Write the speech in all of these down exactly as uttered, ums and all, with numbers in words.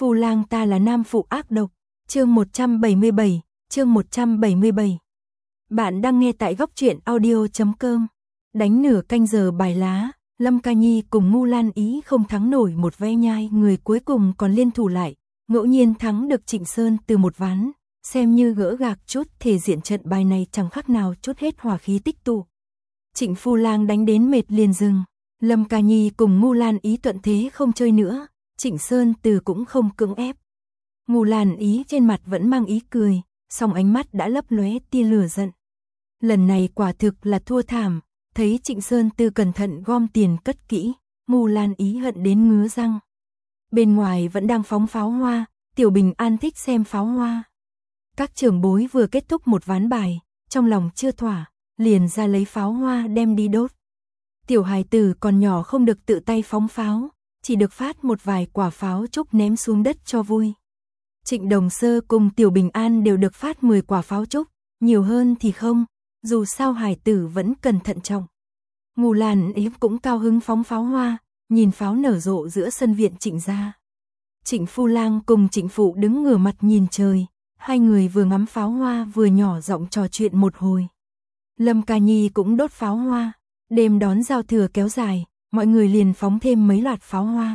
Phu lang ta là nam phụ ác độc. Chương một trăm bảy mươi bảy, chương một trăm bảy mươi bảy. Bạn đang nghe tại góc truyện audio chấm com. Đánh nửa canh giờ bài lá, Lâm Ca Nhi cùng Ngu Lan Ý không thắng nổi một ve nhai, người cuối cùng còn liên thủ lại, ngẫu nhiên thắng được Trịnh Sơn từ một ván, xem như gỡ gạc chút, thể diện trận bài này chẳng khác nào chút hết hỏa khí tích tụ. Trịnh Phu Lang đánh đến mệt liền dừng, Lâm Ca Nhi cùng Ngu Lan Ý thuận thế không chơi nữa, Trịnh Sơn từ cũng không cưỡng ép. Ngu Lan Ý trên mặt vẫn mang ý cười, song ánh mắt đã lấp lóe tia lửa giận. Lần này quả thực là thua thảm, thấy Trịnh Sơn Từ cẩn thận gom tiền cất kỹ, Ngu Lan Ý hận đến ngứa răng. Bên ngoài vẫn đang phóng pháo hoa, Tiểu Bình An thích xem pháo hoa. Các trưởng bối vừa kết thúc một ván bài, trong lòng chưa thỏa, liền ra lấy pháo hoa đem đi đốt. Tiểu hài tử còn nhỏ không được tự tay phóng pháo, chỉ được phát một vài quả pháo trúc ném xuống đất cho vui. Trịnh Đồng Sơ cùng Tiểu Bình An đều được phát mười quả pháo trúc, nhiều hơn thì không, dù sao hài tử vẫn cần thận trọng. Ngu Lan Ý cũng cao hứng phóng pháo hoa, nhìn pháo nở rộ giữa sân viện Trịnh gia. Trịnh Phu Lang cùng Trịnh Phụ đứng ngửa mặt nhìn trời, hai người vừa ngắm pháo hoa vừa nhỏ giọng trò chuyện một hồi. Lâm Ca Nhi cũng đốt pháo hoa, đêm đón giao thừa kéo dài, mọi người liền phóng thêm mấy loạt pháo hoa.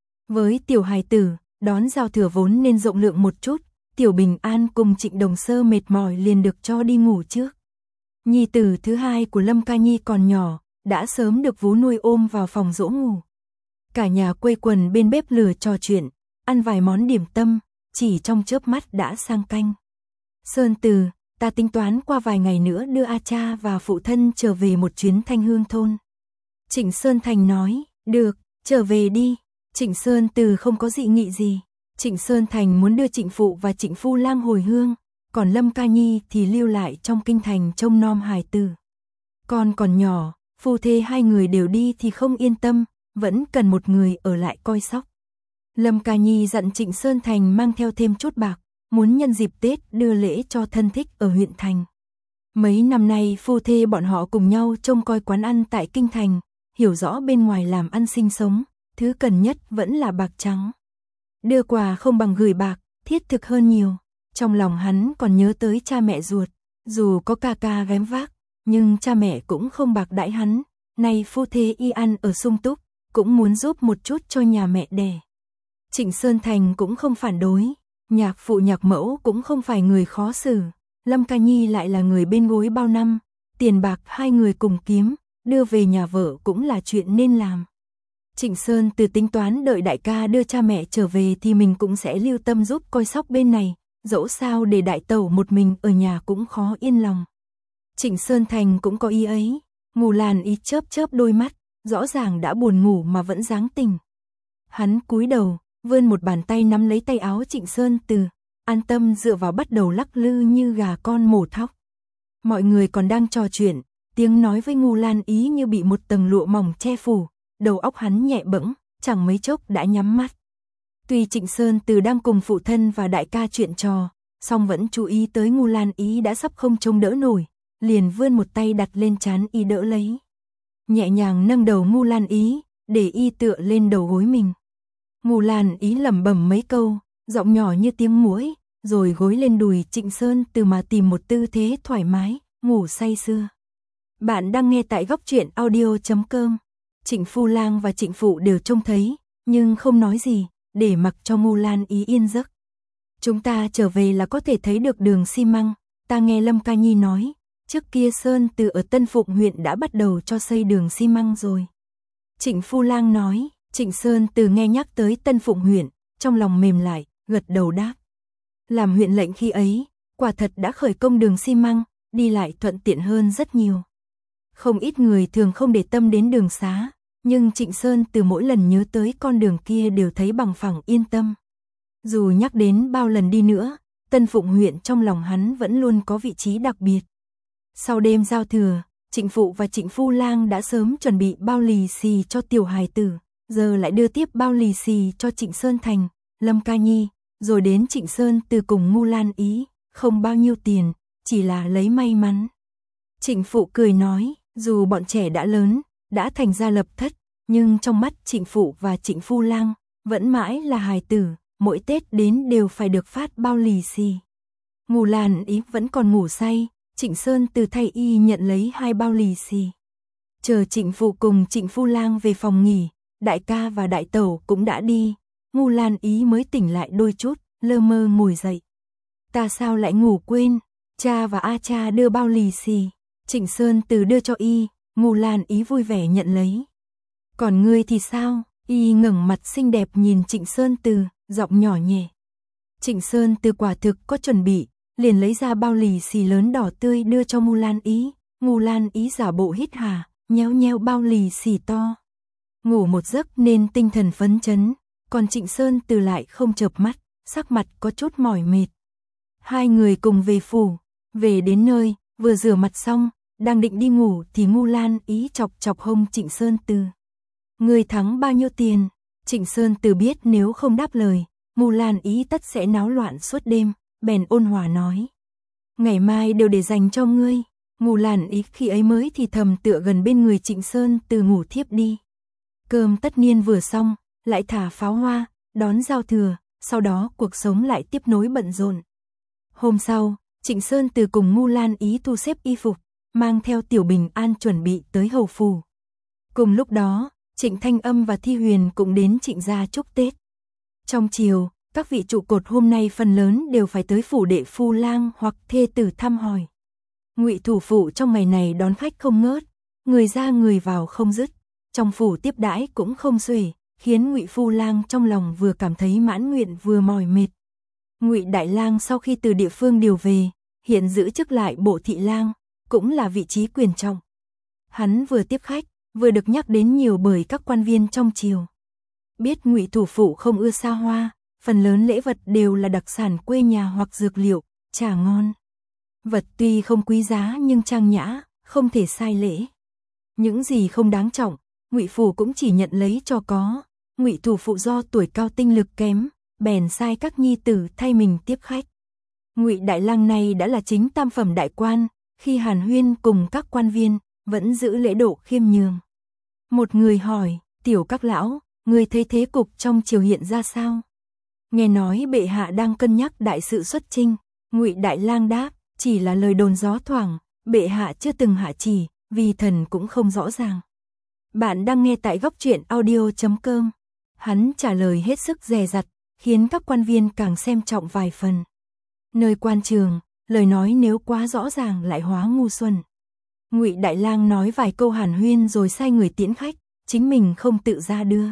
Với tiểu hài tử, đón giao thừa vốn nên rộng lượng một chút, Tiểu Bình An cùng Trịnh Đồng Sơ mệt mỏi liền được cho đi ngủ trước. Nhi tử thứ hai của Lâm Ca Nhi còn nhỏ, đã sớm được vú nuôi ôm vào phòng dỗ ngủ. Cả nhà quây quần bên bếp lửa trò chuyện, ăn vài món điểm tâm, chỉ trong chớp mắt đã sang canh. Sơn Từ, ta tính toán qua vài ngày nữa đưa A Cha và phụ thân trở về một chuyến Thanh Hương thôn. Trịnh Sơn Thành nói, được, trở về đi. Trịnh Sơn Từ không có dị nghị gì. Trịnh Sơn Thành muốn đưa Trịnh Phụ và Trịnh Phu Lang hồi hương, còn Lâm Ca Nhi thì lưu lại trong kinh thành trông nom hài tử. Con còn nhỏ, phu thê hai người đều đi thì không yên tâm, vẫn cần một người ở lại coi sóc. Lâm Ca Nhi dặn Trịnh Sơn Thành mang theo thêm chút bạc, muốn nhân dịp Tết đưa lễ cho thân thích ở huyện thành. Mấy năm nay phu thê bọn họ cùng nhau trông coi quán ăn tại kinh thành, hiểu rõ bên ngoài làm ăn sinh sống, thứ cần nhất vẫn là bạc trắng. Đưa quà không bằng gửi bạc, thiết thực hơn nhiều. Trong lòng hắn còn nhớ tới cha mẹ ruột, dù có ca ca gánh vác, nhưng cha mẹ cũng không bạc đãi hắn. Nay phu thê y ăn ở sung túc, cũng muốn giúp một chút cho nhà mẹ đẻ. Trịnh Sơn Thành cũng không phản đối, nhạc phụ nhạc mẫu cũng không phải người khó xử. Lâm Ca Nhi lại là người bên gối bao năm, tiền bạc hai người cùng kiếm, đưa về nhà vợ cũng là chuyện nên làm. Trịnh Sơn Từ tính toán đợi đại ca đưa cha mẹ trở về thì mình cũng sẽ lưu tâm giúp coi sóc bên này, dẫu sao để đại tẩu một mình ở nhà cũng khó yên lòng. Trịnh Sơn Thành cũng có ý ấy, Ngu Lan Ý chớp chớp đôi mắt, rõ ràng đã buồn ngủ mà vẫn dáng tỉnh. Hắn cúi đầu, vươn một bàn tay nắm lấy tay áo Trịnh Sơn Từ, an tâm dựa vào bắt đầu lắc lư như gà con mổ thóc. Mọi người còn đang trò chuyện, tiếng nói với Ngu Lan Ý như bị một tầng lụa mỏng che phủ, đầu óc hắn nhẹ bẫng, chẳng mấy chốc đã nhắm mắt. Tuy Trịnh Sơn Từ đang cùng phụ thân và đại ca chuyện trò, song vẫn chú ý tới Ngu Lan Ý đã sắp không trông đỡ nổi, liền vươn một tay đặt lên trán y đỡ lấy. Nhẹ nhàng nâng đầu Ngu Lan Ý, để y tựa lên đầu gối mình. Ngu Lan Ý lẩm bẩm mấy câu, giọng nhỏ như tiếng muỗi, rồi gối lên đùi Trịnh Sơn Từ mà tìm một tư thế thoải mái, ngủ say sưa. Bạn đang nghe tại góc truyện audio chấm com. Trịnh Phu Lang và Trịnh Phụ đều trông thấy, nhưng không nói gì, để mặc cho Ngu Lan Ý yên giấc. Chúng ta trở về là có thể thấy được đường xi măng, ta nghe Lâm Ca Nhi nói, trước kia Sơn Từ ở Tân Phụng huyện đã bắt đầu cho xây đường xi măng rồi. Trịnh Phu Lang nói, Trịnh Sơn Từ nghe nhắc tới Tân Phụng huyện, trong lòng mềm lại, gật đầu đáp. Làm huyện lệnh khi ấy, quả thật đã khởi công đường xi măng, đi lại thuận tiện hơn rất nhiều. Không ít người thường không để tâm đến đường xá, nhưng Trịnh Sơn Từ mỗi lần nhớ tới con đường kia đều thấy bằng phẳng yên tâm. Dù nhắc đến bao lần đi nữa, Tân Phụng huyện trong lòng hắn vẫn luôn có vị trí đặc biệt. Sau đêm giao thừa, Trịnh Phụ và Trịnh Phu Lang đã sớm chuẩn bị bao lì xì cho tiểu hài tử, giờ lại đưa tiếp bao lì xì cho Trịnh Sơn Thành, Lâm Ca Nhi, rồi đến Trịnh Sơn Từ cùng Ngu Lan Ý, không bao nhiêu tiền, chỉ là lấy may mắn. Trịnh Phụ cười nói, dù bọn trẻ đã lớn, đã thành gia lập thất, nhưng trong mắt Trịnh Phụ và Trịnh Phu Lang, vẫn mãi là hài tử, mỗi Tết đến đều phải được phát bao lì xì. Ngủ Lan Ý vẫn còn ngủ say, Trịnh Sơn Từ thay y nhận lấy hai bao lì xì. Chờ Trịnh Phụ cùng Trịnh Phu Lang về phòng nghỉ, đại ca và đại tẩu cũng đã đi, Ngủ Lan Ý mới tỉnh lại đôi chút, lơ mơ ngồi dậy. Ta sao lại ngủ quên, cha và A cha đưa bao lì xì, Trịnh Sơn Từ đưa cho y, Ngủ Lan Ý vui vẻ nhận lấy. Còn ngươi thì sao? Y ngẩng mặt xinh đẹp nhìn Trịnh Sơn Từ, giọng nhỏ nhẹ. Trịnh Sơn Từ quả thực có chuẩn bị, liền lấy ra bao lì xì lớn đỏ tươi đưa cho Ngủ Lan Ý. Ngủ Lan Ý giả bộ hít hà, nhéo nhéo bao lì xì to. Ngủ một giấc nên tinh thần phấn chấn, còn Trịnh Sơn Từ lại không chợp mắt, sắc mặt có chút mỏi mệt. Hai người cùng về phủ, về đến nơi, vừa rửa mặt xong, đang định đi ngủ thì Ngủ Lan Ý chọc chọc hông Trịnh Sơn Từ. Người thắng bao nhiêu tiền? Trịnh Sơn Từ biết nếu không đáp lời, Ngủ Lan Ý tất sẽ náo loạn suốt đêm, bèn ôn hòa nói. Ngày mai đều để dành cho ngươi. Ngủ Lan Ý khi ấy mới thì thầm tựa gần bên người Trịnh Sơn Từ ngủ thiếp đi. Cơm tất niên vừa xong, lại thả pháo hoa, đón giao thừa, sau đó cuộc sống lại tiếp nối bận rộn. Hôm sau, Trịnh Sơn Từ cùng Ngủ Lan Ý thu xếp y phục, mang theo Tiểu Bình An chuẩn bị tới hầu phủ. Cùng lúc đó, Trịnh Thanh Âm và Thi Huyền cũng đến Trịnh gia chúc Tết. Trong chiều, các vị trụ cột hôm nay phần lớn đều phải tới phủ đệ phu lang hoặc thê tử thăm hỏi. Ngụy thủ phụ trong ngày này đón khách không ngớt, người ra người vào không dứt, trong phủ tiếp đãi cũng không xuể, khiến Ngụy phu lang trong lòng vừa cảm thấy mãn nguyện vừa mỏi mệt. Ngụy đại lang sau khi từ địa phương điều về, hiện giữ chức lại bộ thị lang, cũng là vị trí quyền trọng. Hắn vừa tiếp khách, vừa được nhắc đến nhiều bởi các quan viên trong triều. Biết Ngụy thủ phụ không ưa xa hoa, phần lớn lễ vật đều là đặc sản quê nhà hoặc dược liệu, trà ngon. Vật tuy không quý giá nhưng trang nhã, không thể sai lễ. Những gì không đáng trọng, Ngụy phủ cũng chỉ nhận lấy cho có. Ngụy thủ phụ do tuổi cao tinh lực kém, bèn sai các nhi tử thay mình tiếp khách. Ngụy đại lang này đã là chính tam phẩm đại quan, khi hàn huyên cùng các quan viên, vẫn giữ lễ độ khiêm nhường. Một người hỏi, tiểu các lão, người thấy thế cục trong triều hiện ra sao? Nghe nói bệ hạ đang cân nhắc đại sự xuất chinh. Ngụy đại lang đáp, chỉ là lời đồn gió thoảng, bệ hạ chưa từng hạ chỉ, vì thần cũng không rõ ràng. Bạn đang nghe tại góc truyện audio chấm com. Hắn trả lời hết sức dè dặt, khiến các quan viên càng xem trọng vài phần. Nơi quan trường, lời nói nếu quá rõ ràng lại hóa ngu xuẩn. Ngụy đại lang nói vài câu hàn huyên rồi sai người tiễn khách, chính mình không tự ra đưa.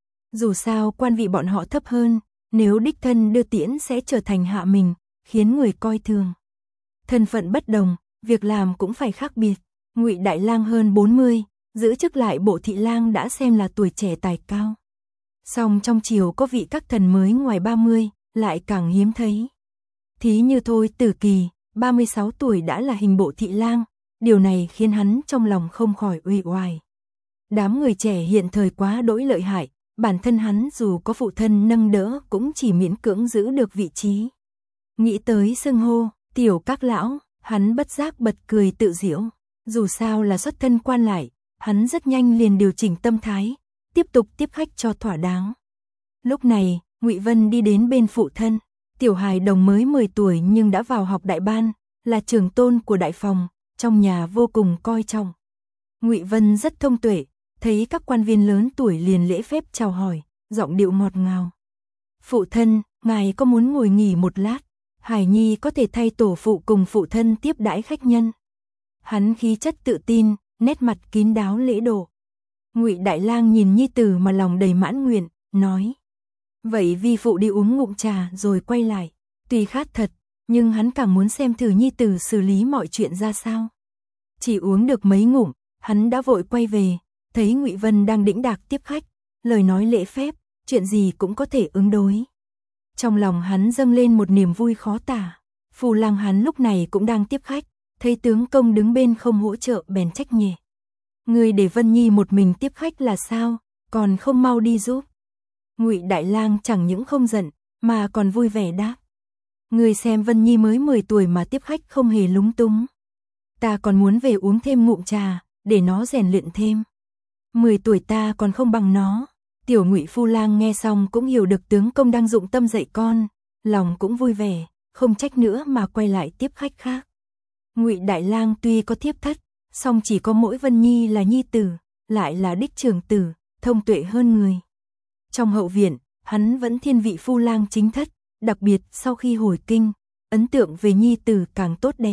Dù sao quan vị bọn họ thấp hơn, nếu đích thân đưa tiễn sẽ trở thành hạ mình, khiến người coi thường. Thân phận bất đồng, việc làm cũng phải khác biệt. Ngụy đại lang hơn bốn mươi, giữ chức lại bộ thị lang đã xem là tuổi trẻ tài cao. Song trong triều có vị các thần mới ngoài ba mươi, lại càng hiếm thấy. Thí như Thôi Tử Kỳ, ba mươi sáu tuổi đã là hình bộ thị lang, điều này khiến hắn trong lòng không khỏi uể oải. Đám người trẻ hiện thời quá đỗi lợi hại, bản thân hắn dù có phụ thân nâng đỡ cũng chỉ miễn cưỡng giữ được vị trí. Nghĩ tới xưng hô, tiểu các lão, hắn bất giác bật cười tự giễu. Dù sao là xuất thân quan lại, hắn rất nhanh liền điều chỉnh tâm thái, tiếp tục tiếp khách cho thỏa đáng. Lúc này, Ngụy Vân đi đến bên phụ thân, tiểu hài đồng mới mười tuổi nhưng đã vào học đại ban, là trưởng tôn của đại phòng, trong nhà vô cùng coi trọng. Ngụy Vân rất thông tuệ, thấy các quan viên lớn tuổi liền lễ phép chào hỏi, giọng điệu ngọt ngào. Phụ thân, ngài có muốn ngồi nghỉ một lát? Hải Nhi có thể thay tổ phụ cùng phụ thân tiếp đãi khách nhân. Hắn khí chất tự tin, nét mặt kín đáo lễ độ. Ngụy đại lang nhìn nhi tử mà lòng đầy mãn nguyện, nói: "Vậy vi phụ đi uống ngụm trà rồi quay lại." Tuy khát thật, nhưng hắn càng muốn xem thử nhi tử xử lý mọi chuyện ra sao. Chỉ uống được mấy ngụm, hắn đã vội quay về, thấy Ngụy Vân đang đĩnh đạc tiếp khách, lời nói lễ phép, chuyện gì cũng có thể ứng đối. Trong lòng hắn dâng lên một niềm vui khó tả. Phù lang hắn lúc này cũng đang tiếp khách, thấy tướng công đứng bên không hỗ trợ bèn trách nhẹ: "Ngươi để Vân Nhi một mình tiếp khách là sao, còn không mau đi giúp?" Ngụy đại lang chẳng những không giận, mà còn vui vẻ đáp: "Ngươi xem Vân Nhi mới mười tuổi mà tiếp khách không hề lúng túng. Ta còn muốn về uống thêm ngụm trà, để nó rèn luyện thêm. mười tuổi ta còn không bằng nó." Tiểu Ngụy Phu Lang nghe xong cũng hiểu được tướng công đang dụng tâm dạy con, lòng cũng vui vẻ, không trách nữa mà quay lại tiếp khách khác. Ngụy Đại Lang tuy có thiếp thất, song chỉ có mỗi Vân Nhi là nhi tử, lại là đích trưởng tử, thông tuệ hơn người. Trong hậu viện, hắn vẫn thiên vị Phu Lang chính thất, đặc biệt sau khi hồi kinh, ấn tượng về nhi tử càng tốt đẹp.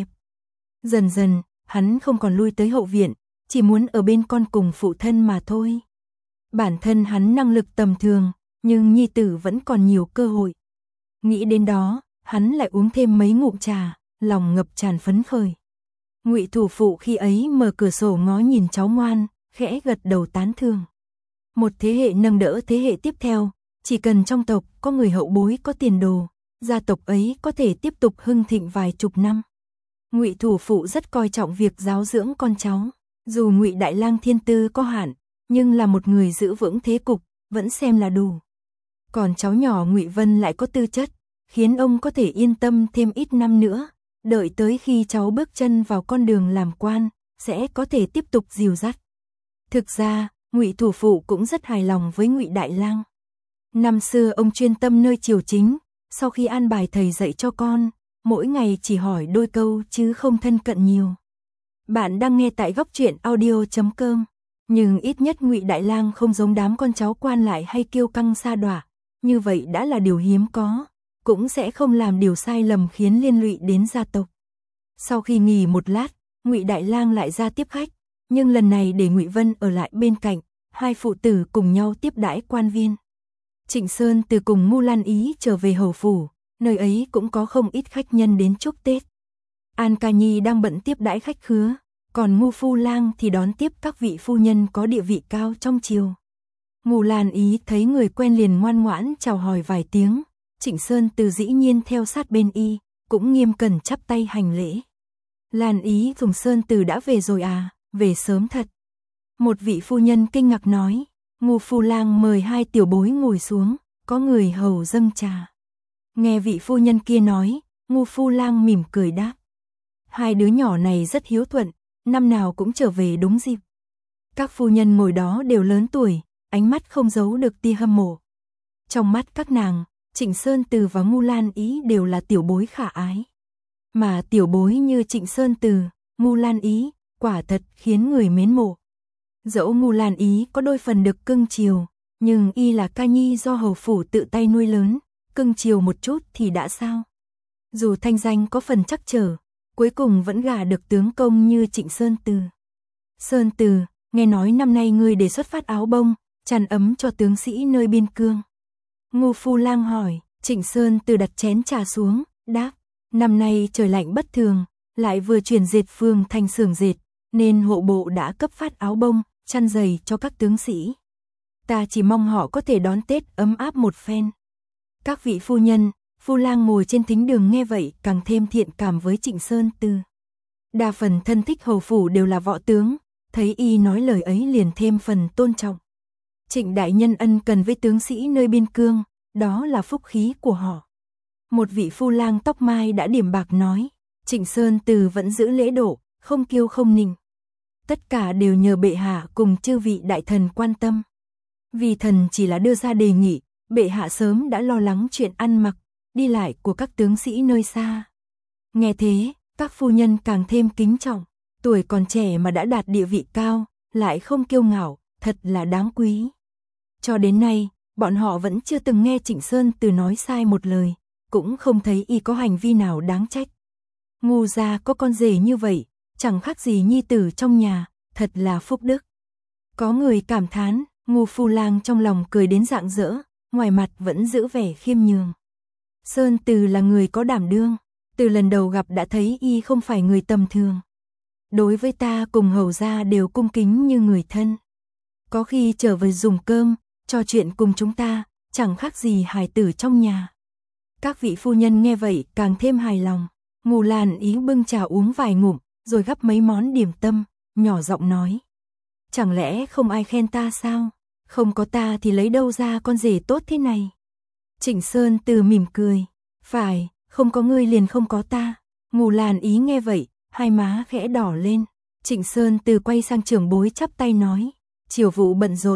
Dần dần, hắn không còn lui tới hậu viện, chỉ muốn ở bên con cùng phụ thân mà thôi. Bản thân hắn năng lực tầm thường, nhưng nhi tử vẫn còn nhiều cơ hội. Nghĩ đến đó, hắn lại uống thêm mấy ngụm trà, lòng ngập tràn phấn khởi. Ngụy thủ phụ khi ấy mở cửa sổ ngó nhìn cháu ngoan, khẽ gật đầu tán thưởng. Một thế hệ nâng đỡ thế hệ tiếp theo, chỉ cần trong tộc có người hậu bối có tiền đồ, gia tộc ấy có thể tiếp tục hưng thịnh vài chục năm. Ngụy thủ phụ rất coi trọng việc giáo dưỡng con cháu, dù Ngụy Đại Lang thiên tư có hạn, nhưng là một người giữ vững thế cục, vẫn xem là đủ. Còn cháu nhỏ Ngụy Vân lại có tư chất, khiến ông có thể yên tâm thêm ít năm nữa, đợi tới khi cháu bước chân vào con đường làm quan, sẽ có thể tiếp tục dìu dắt. Thực ra, Ngụy thủ phụ cũng rất hài lòng với Ngụy Đại Lang. Năm xưa ông chuyên tâm nơi triều chính, sau khi an bài thầy dạy cho con, mỗi ngày chỉ hỏi đôi câu chứ không thân cận nhiều. Bạn đang nghe tại góc truyện audio chấm com, nhưng ít nhất Ngụy Đại Lang không giống đám con cháu quan lại hay kiêu căng sa đọa, như vậy đã là điều hiếm có, cũng sẽ không làm điều sai lầm khiến liên lụy đến gia tộc. Sau khi nghỉ một lát, Ngụy Đại Lang lại ra tiếp khách, nhưng lần này để Ngụy Vân ở lại bên cạnh, hai phụ tử cùng nhau tiếp đãi quan viên. Trịnh Sơn từ cùng Ngu Lan Ý trở về hầu phủ, nơi ấy cũng có không ít khách nhân đến chúc Tết. An Ca Nhi đang bận tiếp đãi khách khứa, còn Ngu Phu Lang thì đón tiếp các vị phu nhân có địa vị cao trong triều. Ngu Lan Ý thấy người quen liền ngoan ngoãn chào hỏi vài tiếng, Trịnh Sơn từ dĩ nhiên theo sát bên y, cũng nghiêm cẩn chắp tay hành lễ. Lan Ý cùng Sơn từ đã về rồi à, về sớm thật. Một vị phu nhân kinh ngạc nói, Ngu Phu Lang mời hai tiểu bối ngồi xuống, có người hầu dâng trà. Nghe vị phu nhân kia nói, Ngu Phu Lang mỉm cười đáp. Hai đứa nhỏ này rất hiếu thuận, năm nào cũng trở về đúng dịp. Các phu nhân ngồi đó đều lớn tuổi, ánh mắt không giấu được tia hâm mộ. Trong mắt các nàng, Trịnh Sơn Từ và Ngu Lan Ý đều là tiểu bối khả ái. Mà tiểu bối như Trịnh Sơn Từ, Ngu Lan Ý, quả thật khiến người mến mộ. Dẫu Ngu Lan Ý có đôi phần được cưng chiều, nhưng y là ca nhi do hầu phủ tự tay nuôi lớn, cưng chiều một chút thì đã sao. Dù thanh danh có phần trắc trở, cuối cùng vẫn gả được tướng công như Trịnh Sơn Từ. Sơn Từ, nghe nói năm nay ngươi đề xuất phát áo bông, chăn ấm cho tướng sĩ nơi biên cương. Ngu Phu Lang hỏi, Trịnh Sơn Từ đặt chén trà xuống, đáp, năm nay trời lạnh bất thường, lại vừa chuyển dệt phường thành xưởng dệt, nên hộ bộ đã cấp phát áo bông, chăn dày cho các tướng sĩ. Ta chỉ mong họ có thể đón Tết ấm áp một phen. Các vị phu nhân, Phu Lang ngồi trên thính đường nghe vậy càng thêm thiện cảm với Trịnh Sơn Từ. Đa phần thân thích hầu phủ đều là võ tướng, thấy y nói lời ấy liền thêm phần tôn trọng. Trịnh đại nhân ân cần với tướng sĩ nơi biên cương, đó là phúc khí của họ. Một vị Phu Lang tóc mai đã điểm bạc nói, Trịnh Sơn Từ vẫn giữ lễ độ, không kiêu không nịnh. Tất cả đều nhờ bệ hạ cùng chư vị đại thần quan tâm. Vì thần chỉ là đưa ra đề nghị, bệ hạ sớm đã lo lắng chuyện ăn mặc, đi lại của các tướng sĩ nơi xa. Nghe thế, các phu nhân càng thêm kính trọng, tuổi còn trẻ mà đã đạt địa vị cao, lại không kiêu ngạo, thật là đáng quý. Cho đến nay, bọn họ vẫn chưa từng nghe Trịnh Sơn Từ nói sai một lời, cũng không thấy y có hành vi nào đáng trách. Ngu gia có con rể như vậy, chẳng khác gì nhi tử trong nhà, thật là phúc đức. Có người cảm thán, Ngu Phu Lang trong lòng cười đến rạng rỡ, ngoài mặt vẫn giữ vẻ khiêm nhường. Sơn Từ là người có đảm đương, từ lần đầu gặp đã thấy y không phải người tầm thường. Đối với ta cùng hầu gia đều cung kính như người thân. Có khi trở về dùng cơm, trò chuyện cùng chúng ta, chẳng khác gì hài tử trong nhà. Các vị phu nhân nghe vậy càng thêm hài lòng. Ngu Lan Ý bưng trà uống vài ngụm, rồi gắp mấy món điểm tâm, nhỏ giọng nói. Chẳng lẽ không ai khen ta sao? Không có ta thì lấy đâu ra con rể tốt thế này? Trịnh Sơn Từ mỉm cười. Phải, không có ngươi liền không có ta. Ngu Lan Ý nghe vậy, hai má khẽ đỏ lên. Trịnh Sơn Từ quay sang trưởng bối chắp tay nói. Triều vụ bận rộn,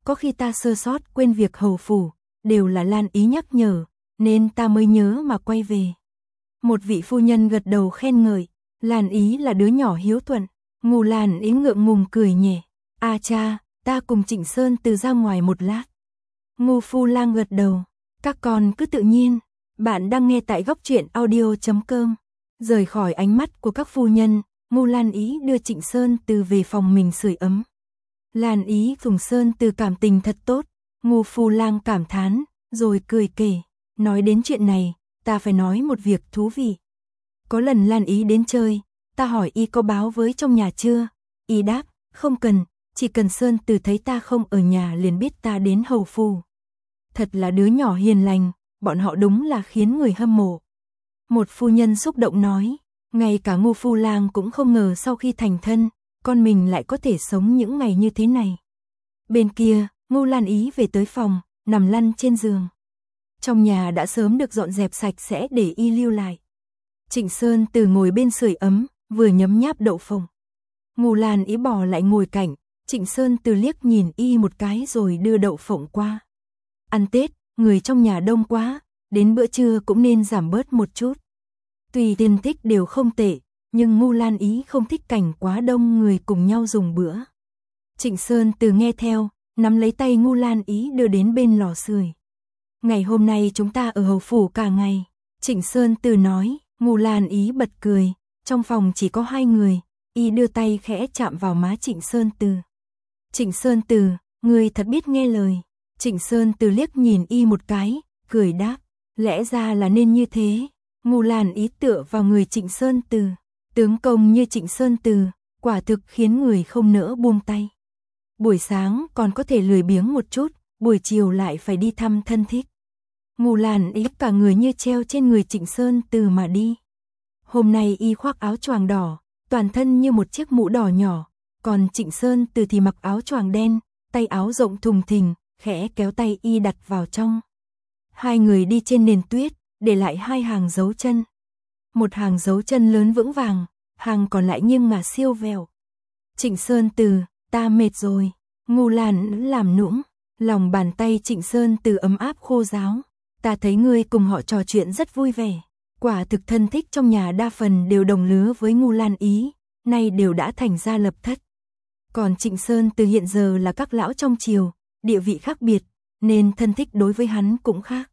có khi ta sơ sót quên việc hầu phủ, đều là Lan Ý nhắc nhở, nên ta mới nhớ mà quay về. Một vị phu nhân gật đầu khen ngợi, Lan Ý là đứa nhỏ hiếu thuận. Ngô Lan Ý ngượng ngùng cười nhẹ, a cha, ta cùng Trịnh Sơn Từ ra ngoài một lát. Ngô Phu Lang gật đầu, các con cứ tự nhiên. Bạn đang nghe tại góc truyện audio chấm com. Rời khỏi ánh mắt của các phu nhân, Ngô Lan Ý đưa Trịnh Sơn Từ về phòng mình sưởi ấm. Lan Ý cùng Sơn Từ cảm tình thật tốt, Ngô Phu Lang cảm thán, rồi cười kể, nói đến chuyện này, ta phải nói một việc thú vị. Có lần Lan Ý đến chơi, ta hỏi y có báo với trong nhà chưa, y đáp, không cần, chỉ cần Sơn Từ thấy ta không ở nhà liền biết ta đến hầu phủ. Thật là đứa nhỏ hiền lành, bọn họ đúng là khiến người hâm mộ. Một phu nhân xúc động nói, ngay cả Ngô Phu Lang cũng không ngờ sau khi thành thân, con mình lại có thể sống những ngày như thế này. Bên kia, Ngô Lan Ý về tới phòng, nằm lăn trên giường. Trong nhà đã sớm được dọn dẹp sạch sẽ để y lưu lại. Trịnh Sơn Từ ngồi bên sưởi ấm, vừa nhấm nháp đậu phộng. Ngô Lan Ý bỏ lại ngồi cạnh, Trịnh Sơn Từ liếc nhìn y một cái rồi đưa đậu phộng qua. Ăn Tết, người trong nhà đông quá, đến bữa trưa cũng nên giảm bớt một chút. Tùy tiền thích đều không tệ, nhưng Ngô Lan Ý không thích cảnh quá đông người cùng nhau dùng bữa. Trịnh Sơn Từ nghe theo, nắm lấy tay Ngô Lan Ý đưa đến bên lò sưởi. Ngày hôm nay chúng ta ở hầu phủ cả ngày. Trịnh Sơn Từ nói, Ngô Lan Ý bật cười, trong phòng chỉ có hai người, y đưa tay khẽ chạm vào má Trịnh Sơn Từ. Trịnh Sơn Từ, người thật biết nghe lời. Trịnh Sơn Từ liếc nhìn y một cái, cười đáp, lẽ ra là nên như thế. Ngô Lan Ý tựa vào người Trịnh Sơn Từ, tướng công như Trịnh Sơn Từ, quả thực khiến người không nỡ buông tay. Buổi sáng còn có thể lười biếng một chút, buổi chiều lại phải đi thăm thân thích. Ngô Lan Ý cả người như treo trên người Trịnh Sơn Từ mà đi. Hôm nay y khoác áo choàng đỏ, toàn thân như một chiếc mũ đỏ nhỏ, còn Trịnh Sơn Từ thì mặc áo choàng đen, tay áo rộng thùng thình, khẽ kéo tay y đặt vào trong. Hai người đi trên nền tuyết, để lại hai hàng dấu chân. Một hàng dấu chân lớn vững vàng, hàng còn lại nghiêng ngả siêu vẹo. Trịnh Sơn Từ, ta mệt rồi. Ngô Lan làm nũng, lòng bàn tay Trịnh Sơn Từ ấm áp khô ráo. Ta thấy ngươi cùng họ trò chuyện rất vui vẻ. Quả thực thân thích trong nhà đa phần đều đồng lứa với Ngô Lan Ý, nay đều đã thành gia lập thất. Còn Trịnh Sơn Từ hiện giờ là các lão trong triều, địa vị khác biệt, nên thân thích đối với hắn cũng khác.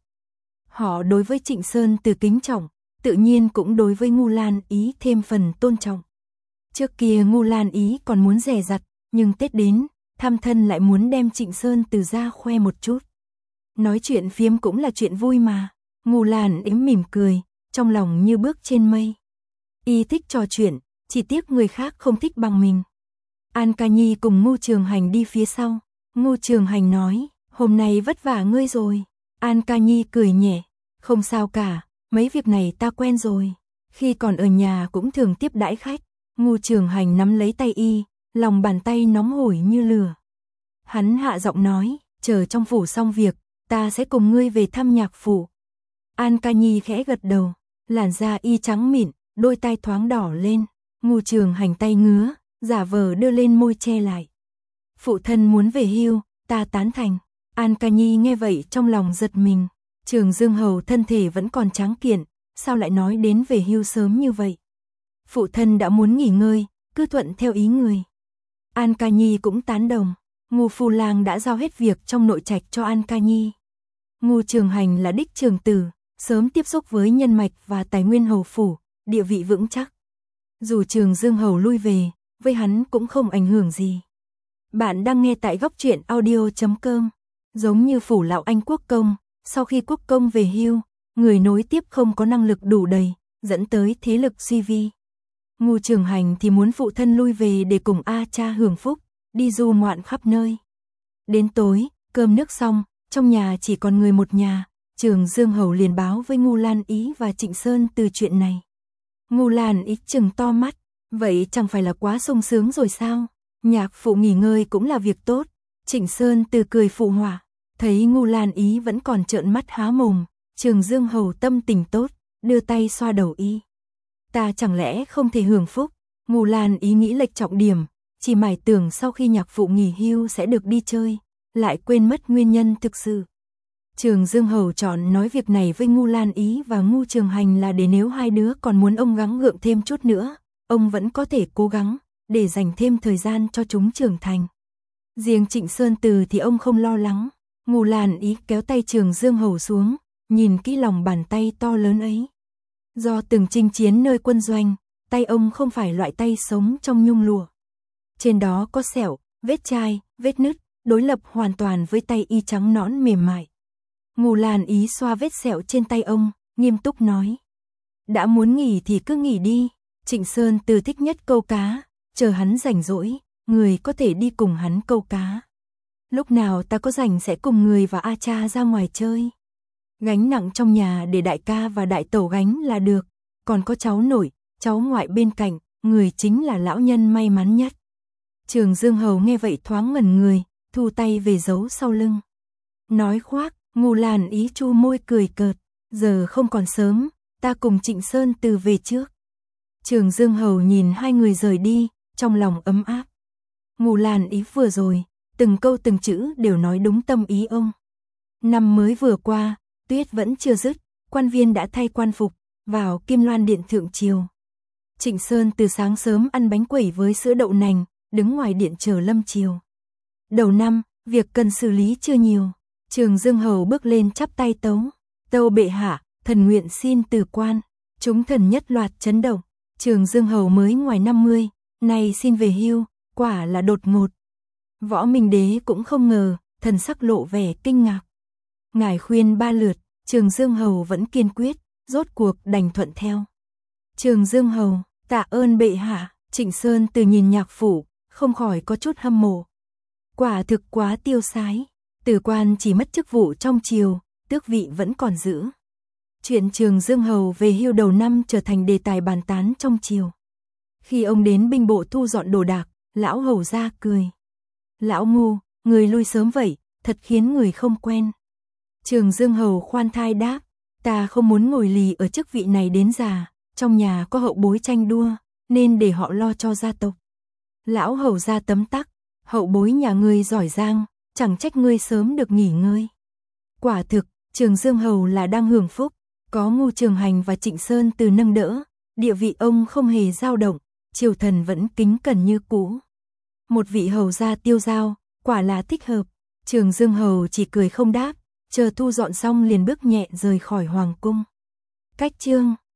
Họ đối với Trịnh Sơn Từ kính trọng, tự nhiên cũng đối với Ngô Lan Ý thêm phần tôn trọng. Trước kia Ngô Lan Ý còn muốn dè dặt, nhưng Tết đến, thăm thân lại muốn đem Trịnh Sơn Từ ra khoe một chút. Nói chuyện phiếm cũng là chuyện vui mà. Ngô Lan Ý mỉm cười, trong lòng như bước trên mây. Y thích trò chuyện, chỉ tiếc người khác không thích bằng mình. An Ca Nhi cùng Ngô Trường Hành đi phía sau. Ngô Trường Hành nói, hôm nay vất vả ngươi rồi. An Ca Nhi cười nhẹ, không sao cả, mấy việc này ta quen rồi. Khi còn ở nhà cũng thường tiếp đãi khách. Ngô Trường Hành nắm lấy tay y, lòng bàn tay nóng hổi như lửa. Hắn hạ giọng nói, chờ trong phủ xong việc, ta sẽ cùng ngươi về thăm nhạc phủ. An Ca Nhi khẽ gật đầu, làn da y trắng mịn, đôi tai thoáng đỏ lên. Ngô Trường Hành tay ngứa, giả vờ đưa lên môi che lại. Phụ thân muốn về hưu, ta tán thành. An Ca Nhi nghe vậy trong lòng giật mình. Trường Dương Hầu thân thể vẫn còn tráng kiện, sao lại nói đến về hưu sớm như vậy? Phụ thân đã muốn nghỉ ngơi, cứ thuận theo ý người. An Ca Nhi cũng tán đồng. Ngô Phu Lang đã giao hết việc trong nội trạch cho An Ca Nhi. Ngô Trường Hành là đích trường tử, sớm tiếp xúc với nhân mạch và tài nguyên hầu phủ, địa vị vững chắc. Dù Trường Dương Hầu lui về, với hắn cũng không ảnh hưởng gì. Bạn đang nghe tại góc truyện audio chấm com. Giống như phủ lão Anh Quốc công, sau khi Quốc công về hưu, người nối tiếp không có năng lực đủ đầy, dẫn tới thế lực suy vi. Ngô Trường Hành thì muốn phụ thân lui về để cùng A cha hưởng phúc, đi du ngoạn khắp nơi. Đến tối, cơm nước xong, trong nhà chỉ còn người một nhà, Trường Dương Hầu liền báo với Ngô Lan Ý và Trịnh Sơn Từ chuyện này. Ngô Lan Ý trừng to mắt, vậy chẳng phải là quá sung sướng rồi sao? Nhạc phụ nghỉ ngơi cũng là việc tốt. Trịnh Sơn Từ cười phụ họa, thấy Ngô Lan Ý vẫn còn trợn mắt há mồm, Trường Dương Hầu tâm tình tốt, đưa tay xoa đầu y. Ta chẳng lẽ không thể hưởng phúc? Ngô Lan Ý nghĩ lệch trọng điểm, chỉ mải tưởng sau khi nhạc phụ nghỉ hưu sẽ được đi chơi, lại quên mất nguyên nhân thực sự. Trường Dương Hầu chọn nói việc này với Ngu Lan Ý và Ngu Trường Hành là để nếu hai đứa còn muốn ông gắng gượng thêm chút nữa, ông vẫn có thể cố gắng, để dành thêm thời gian cho chúng trưởng thành. Riêng Trịnh Sơn Từ thì ông không lo lắng. Ngu Lan Ý kéo tay Trường Dương Hầu xuống, nhìn kỹ lòng bàn tay to lớn ấy. Do từng chinh chiến nơi quân doanh, tay ông không phải loại tay sống trong nhung lụa. Trên đó có sẹo, vết chai, vết nứt, đối lập hoàn toàn với tay y trắng nõn mềm mại. Ngu Lan Ý xoa vết sẹo trên tay ông, nghiêm túc nói. Đã muốn nghỉ thì cứ nghỉ đi, Trịnh Sơn Từ thích nhất câu cá, chờ hắn rảnh rỗi, người có thể đi cùng hắn câu cá. Lúc nào ta có rảnh sẽ cùng người và A Cha ra ngoài chơi. Gánh nặng trong nhà để đại ca và đại tẩu gánh là được, còn có cháu nội, cháu ngoại bên cạnh, người chính là lão nhân may mắn nhất. Trường Dương Hầu nghe vậy thoáng ngẩn người, thu tay về giấu sau lưng. Nói khoác, Ngu Lan Ý chu môi cười cợt, giờ không còn sớm, ta cùng Trịnh Sơn Từ về trước. Trường Dương Hầu nhìn hai người rời đi, trong lòng ấm áp. Ngu Lan Ý vừa rồi, từng câu từng chữ đều nói đúng tâm ý ông. Năm mới vừa qua, tuyết vẫn chưa dứt, quan viên đã thay quan phục, vào Kim Loan Điện thượng triều. Trịnh Sơn từ sáng sớm ăn bánh quẩy với sữa đậu nành, đứng ngoài điện chờ lâm triều. Đầu năm, việc cần xử lý chưa nhiều. Trường Dương Hầu bước lên chắp tay tấu. Tâu bệ hạ, thần nguyện xin từ quan. Chúng thần nhất loạt chấn động. Trường Dương Hầu mới ngoài năm mươi, nay xin về hưu, quả là đột ngột. Võ Minh Đế cũng không ngờ, thần sắc lộ vẻ kinh ngạc. Ngài khuyên ba lượt, Trường Dương Hầu vẫn kiên quyết, rốt cuộc đành thuận theo. Trường Dương Hầu, tạ ơn bệ hạ. Trịnh Sơn Từ nhìn nhạc phủ, không khỏi có chút hâm mộ. Quả thực quá tiêu sái, Từ quan chỉ mất chức vụ trong triều, tước vị vẫn còn giữ. Chuyện Trường Dương Hầu về hưu đầu năm trở thành đề tài bàn tán trong triều. Khi ông đến binh bộ thu dọn đồ đạc, lão hầu ra cười. Lão Ngu, người lui sớm vậy, thật khiến người không quen. Trường Dương Hầu khoan thai đáp, ta không muốn ngồi lì ở chức vị này đến già, trong nhà có hậu bối tranh đua, nên để họ lo cho gia tộc. Lão hầu ra tấm tắc, hậu bối nhà ngươi giỏi giang, chẳng trách ngươi sớm được nghỉ ngơi. Quả thực, Trường Dương Hầu là đang hưởng phúc, có Ngu Trường Hành và Trịnh Sơn Từ nâng đỡ, địa vị ông không hề dao động, triều thần vẫn kính cẩn như cũ. Một vị hầu gia tiêu dao, quả là thích hợp. Trường Dương Hầu chỉ cười không đáp, chờ thu dọn xong liền bước nhẹ rời khỏi hoàng cung. Cách chương